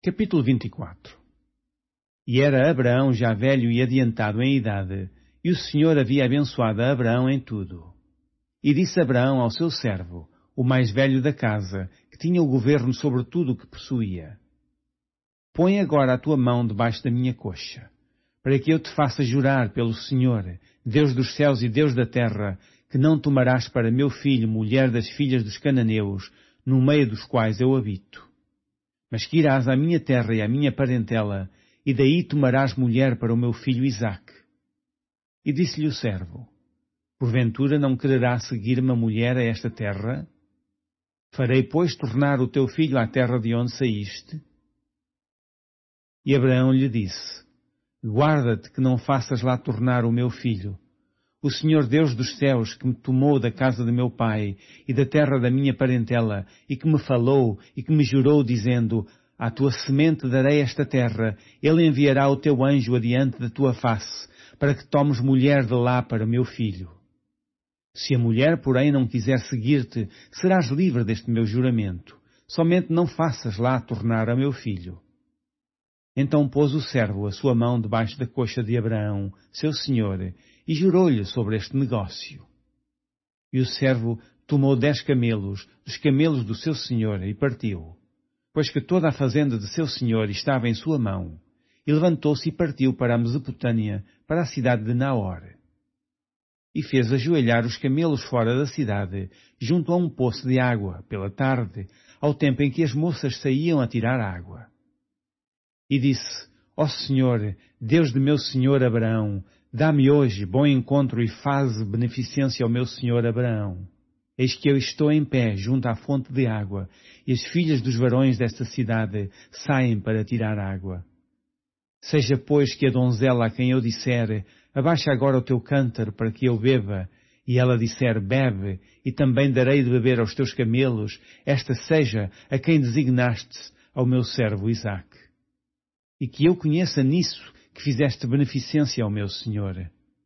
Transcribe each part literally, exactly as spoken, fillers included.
Capítulo vinte e quatro. E era Abraão já velho e adiantado em idade, e o Senhor havia abençoado a Abraão em tudo. E disse Abraão ao seu servo, o mais velho da casa, que tinha o governo sobre tudo o que possuía: Põe agora a tua mão debaixo da minha coxa, para que eu te faça jurar pelo Senhor, Deus dos céus e Deus da terra, que não tomarás para meu filho mulher das filhas dos cananeus, no meio dos quais eu habito. Mas que irás à minha terra e à minha parentela, e daí tomarás mulher para o meu filho Isaque. E disse-lhe o servo: Porventura não quererá seguir-me a mulher a esta terra? Farei, pois, tornar o teu filho à terra de onde saíste? E Abraão lhe disse: Guarda-te que não faças lá tornar o meu filho. O Senhor Deus dos céus, que me tomou da casa de meu pai e da terra da minha parentela, e que me falou e que me jurou, dizendo: À tua semente darei esta terra, ele enviará o teu anjo adiante da tua face, para que tomes mulher de lá para meu filho. Se a mulher, porém, não quiser seguir-te, serás livre deste meu juramento. Somente não faças lá tornar a meu filho. Então pôs o servo a sua mão debaixo da coxa de Abraão, seu senhor, e jurou-lhe sobre este negócio. E o servo tomou dez camelos, dos camelos do seu senhor, e partiu, pois que toda a fazenda de seu senhor estava em sua mão, e levantou-se e partiu para a Mesopotâmia, para a cidade de Naor. E fez ajoelhar os camelos fora da cidade, junto a um poço de água, pela tarde, ao tempo em que as moças saíam a tirar água. E disse: Ó Senhor, Deus de meu senhor Abraão, dá-me hoje bom encontro e faze beneficência ao meu senhor Abraão. Eis que eu estou em pé junto à fonte de água, e as filhas dos varões desta cidade saem para tirar água. Seja, pois, que a donzela a quem eu disser: Abaixa agora o teu cântaro para que eu beba, e ela disser: Bebe, e também darei de beber aos teus camelos, esta seja a quem designaste ao meu servo Isaque. E que eu conheça nisso que fizeste beneficência ao meu senhor.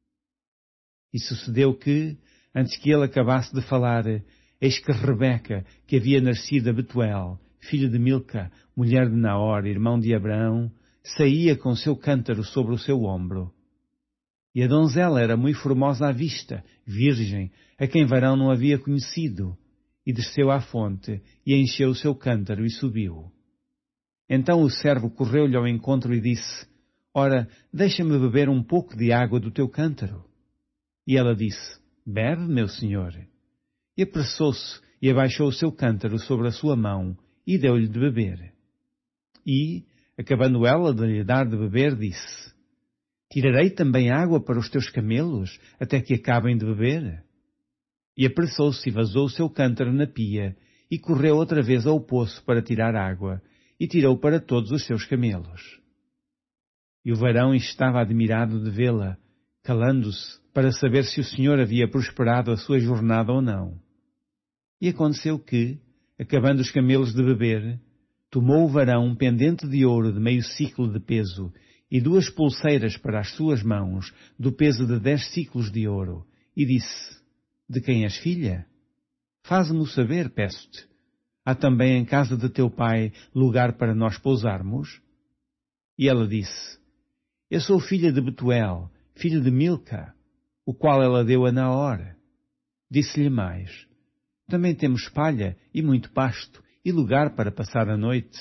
E sucedeu que, antes que ele acabasse de falar, eis que Rebeca, que havia nascido a Betuel, filho de Milca, mulher de Naor, irmão de Abraão, saía com seu cântaro sobre o seu ombro. E a donzela era muito formosa à vista, virgem, a quem varão não havia conhecido, e desceu à fonte, e encheu o seu cântaro e subiu. Então o servo correu-lhe ao encontro e disse: Ora, deixa-me beber um pouco de água do teu cântaro. E ela disse: Bebe, meu senhor. E apressou-se e abaixou o seu cântaro sobre a sua mão e deu-lhe de beber. E, acabando ela de lhe dar de beber, disse: Tirarei também água para os teus camelos, até que acabem de beber. E apressou-se e vazou o seu cântaro na pia, e correu outra vez ao poço para tirar água, e tirou para todos os seus camelos. E o varão estava admirado de vê-la, calando-se, para saber se o Senhor havia prosperado a sua jornada ou não. E aconteceu que, acabando os camelos de beber, tomou o varão um pendente de ouro de meio ciclo de peso, e duas pulseiras para as suas mãos, do peso de dez ciclos de ouro, e disse: De quem és filha? Faze-me saber, peço-te. Há também em casa de teu pai lugar para nós pousarmos? E ela disse: Eu sou filha de Betuel, filho de Milca, o qual ela deu a Naor. Disse-lhe mais: Também temos palha e muito pasto, e lugar para passar a noite.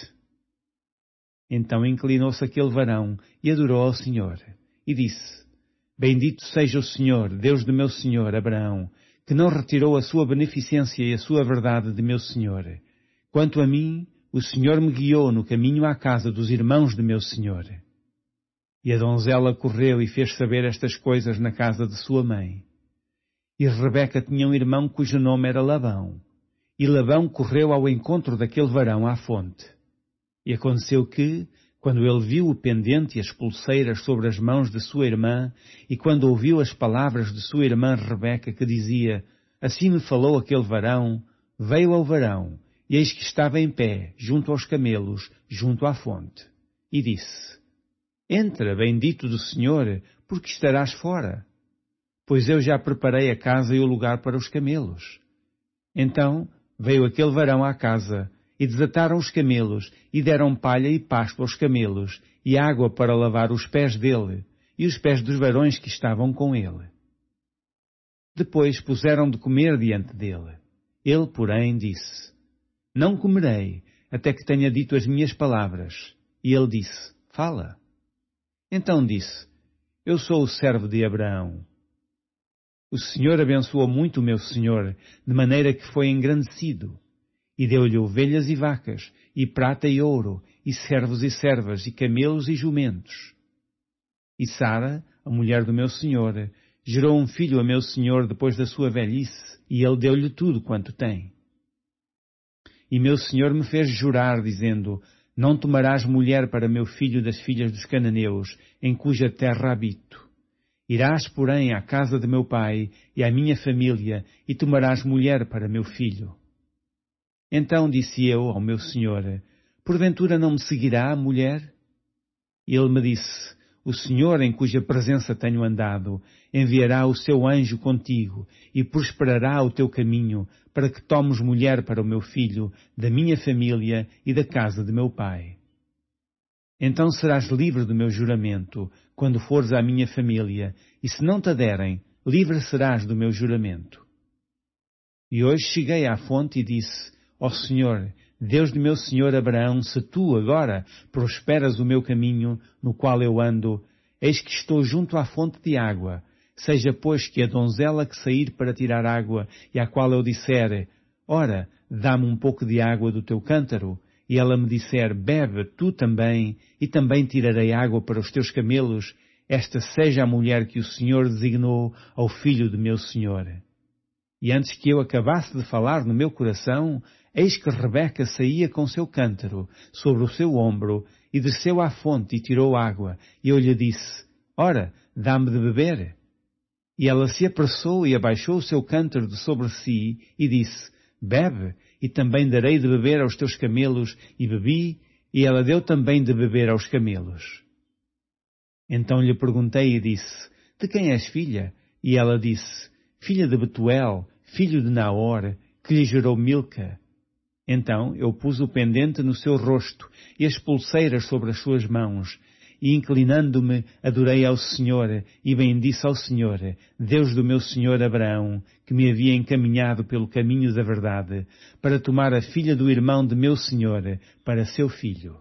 Então inclinou-se aquele varão e adorou ao Senhor, e disse: Bendito seja o Senhor, Deus de meu senhor Abraão, que não retirou a sua beneficência e a sua verdade de meu senhor. Quanto a mim, o Senhor me guiou no caminho à casa dos irmãos de meu senhor. E a donzela correu e fez saber estas coisas na casa de sua mãe. E Rebeca tinha um irmão cujo nome era Labão. E Labão correu ao encontro daquele varão à fonte. E aconteceu que, quando ele viu o pendente e as pulseiras sobre as mãos de sua irmã, e quando ouviu as palavras de sua irmã Rebeca, que dizia: Assim me falou aquele varão, veio ao varão, e eis que estava em pé, junto aos camelos, junto à fonte. E disse: Entra, bendito do Senhor, porque estarás fora. Pois eu já preparei a casa e o lugar para os camelos. Então veio aquele varão à casa, e desataram os camelos, e deram palha e pasto aos camelos, e água para lavar os pés dele, e os pés dos varões que estavam com ele. Depois puseram de comer diante dele. Ele, porém, disse: Não comerei, até que tenha dito as minhas palavras. E ele disse: Fala. Então disse: Eu sou o servo de Abraão. O Senhor abençoou muito o meu senhor, de maneira que foi engrandecido, e deu-lhe ovelhas e vacas, e prata e ouro, e servos e servas, e camelos e jumentos. E Sara, a mulher do meu senhor, gerou um filho a meu senhor depois da sua velhice, e ele deu-lhe tudo quanto tem. E meu senhor me fez jurar, dizendo: Não tomarás mulher para meu filho das filhas dos cananeus, em cuja terra habito. Irás, porém, à casa de meu pai e à minha família, e tomarás mulher para meu filho. Então disse eu ao meu senhor: Porventura não me seguirá a mulher? E ele me disse: O Senhor, em cuja presença tenho andado, enviará o seu anjo contigo, e prosperará o teu caminho, para que tomes mulher para o meu filho, da minha família e da casa de meu pai. Então serás livre do meu juramento, quando fores à minha família, e se não te derem, livre serás do meu juramento. E hoje cheguei à fonte e disse: Ó Senhor, Deus de meu senhor Abraão, se tu agora prosperas o meu caminho, no qual eu ando, eis que estou junto à fonte de água. Seja, pois, que a donzela que sair para tirar água, e à qual eu disser: Ora, dá-me um pouco de água do teu cântaro, e ela me disser: Bebe tu também, e também tirarei água para os teus camelos, esta seja a mulher que o Senhor designou ao filho de meu senhor. E antes que eu acabasse de falar no meu coração, eis que Rebeca saía com seu cântaro sobre o seu ombro, e desceu à fonte e tirou água, e eu lhe disse: Ora, dá-me de beber. E ela se apressou e abaixou o seu cântaro de sobre si, e disse: Bebe, e também darei de beber aos teus camelos, e bebi, e ela deu também de beber aos camelos. Então lhe perguntei e disse: De quem és filha? E ela disse: Filha de Betuel, filho de Naor, que lhe gerou Milca. Então eu pus o pendente no seu rosto e as pulseiras sobre as suas mãos, e inclinando-me adorei ao Senhor e bendisse ao Senhor, Deus do meu senhor Abraão, que me havia encaminhado pelo caminho da verdade, para tomar a filha do irmão de meu senhor para seu filho.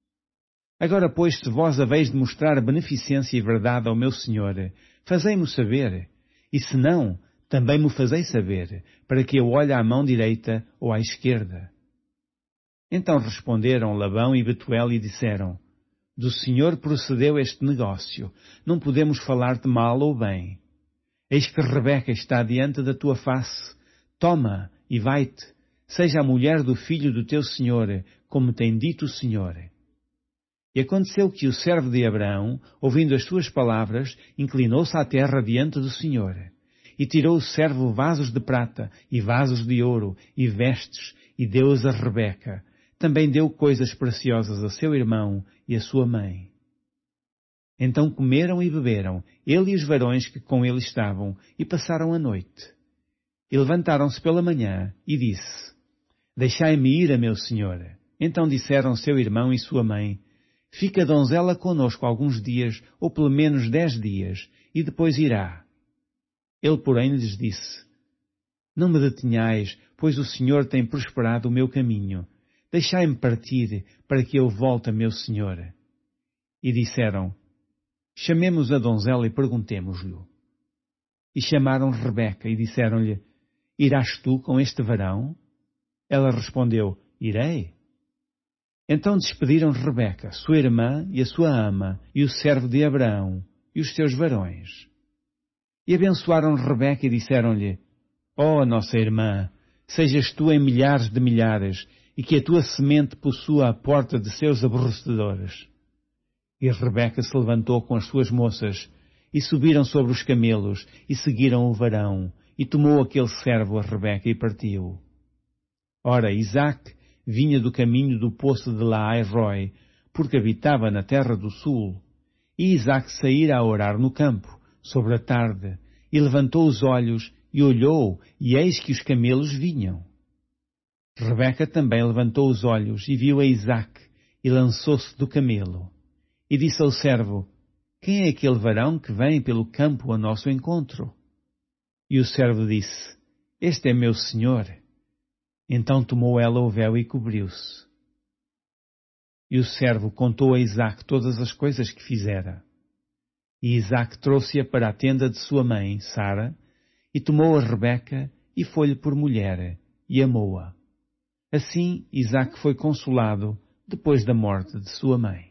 Agora, pois, se vós haveis de mostrar beneficência e verdade ao meu senhor, fazei-mo saber, e se não, também me fazei saber, para que eu olhe à mão direita ou à esquerda. Então responderam Labão e Betuel e disseram: Do Senhor procedeu este negócio, não podemos falar-te mal ou bem. Eis que Rebeca está diante da tua face, toma e vai-te, seja a mulher do filho do teu senhor, como tem dito o Senhor. E aconteceu que o servo de Abraão, ouvindo as suas palavras, inclinou-se à terra diante do Senhor. E tirou o servo vasos de prata, e vasos de ouro, e vestes, e deu-os a Rebeca. Também deu coisas preciosas a seu irmão e a sua mãe. Então comeram e beberam, ele e os varões que com ele estavam, e passaram a noite. E levantaram-se pela manhã, e disse: Deixai-me ir a meu senhor. Então disseram seu irmão e sua mãe: Fica a donzela conosco alguns dias, ou pelo menos dez dias, e depois irá. Ele, porém, lhes disse: Não me detenhais, pois o Senhor tem prosperado o meu caminho. Deixai-me partir, para que eu volte a meu senhor. E disseram: Chamemos a donzela e perguntemos-lhe. E chamaram Rebeca e disseram-lhe: Irás tu com este varão? Ela respondeu: Irei. Então despediram Rebeca, sua irmã e a sua ama, e o servo de Abraão, e os seus varões. E abençoaram Rebeca e disseram-lhe: Ó nossa irmã, sejas tu em milhares de milhares, e que a tua semente possua a porta de seus aborrecedores. E Rebeca se levantou com as suas moças, e subiram sobre os camelos, e seguiram o varão, e tomou aquele servo a Rebeca e partiu. Ora, Isaque vinha do caminho do poço de Laai-roi, porque habitava na terra do sul. E Isaque saíra a orar no campo, sobre a tarde, e levantou os olhos, e olhou, e eis que os camelos vinham. Rebeca também levantou os olhos e viu a Isaque e lançou-se do camelo. E disse ao servo, quem é aquele varão que vem pelo campo a nosso encontro? E o servo disse, este é meu senhor. Então tomou ela o véu e cobriu-se. E o servo contou a Isaque todas as coisas que fizera. E Isaque trouxe-a para a tenda de sua mãe, Sara, e tomou a Rebeca e foi-lhe por mulher, e amou-a. Assim Isaque foi consolado depois da morte de sua mãe.